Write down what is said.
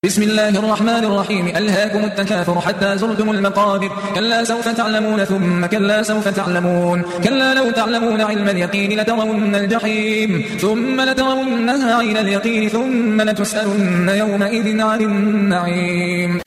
بسم الله الرحمن الرحيم. ألهاكم التكاثر حتى زرتم المقابر. كلا سوف تعلمون ثم كلا سوف تعلمون. كلا لو تعلمون علم اليقين لترون الجحيم ثم لترونها عين اليقين ثم لتسألن يومئذ عن النعيم.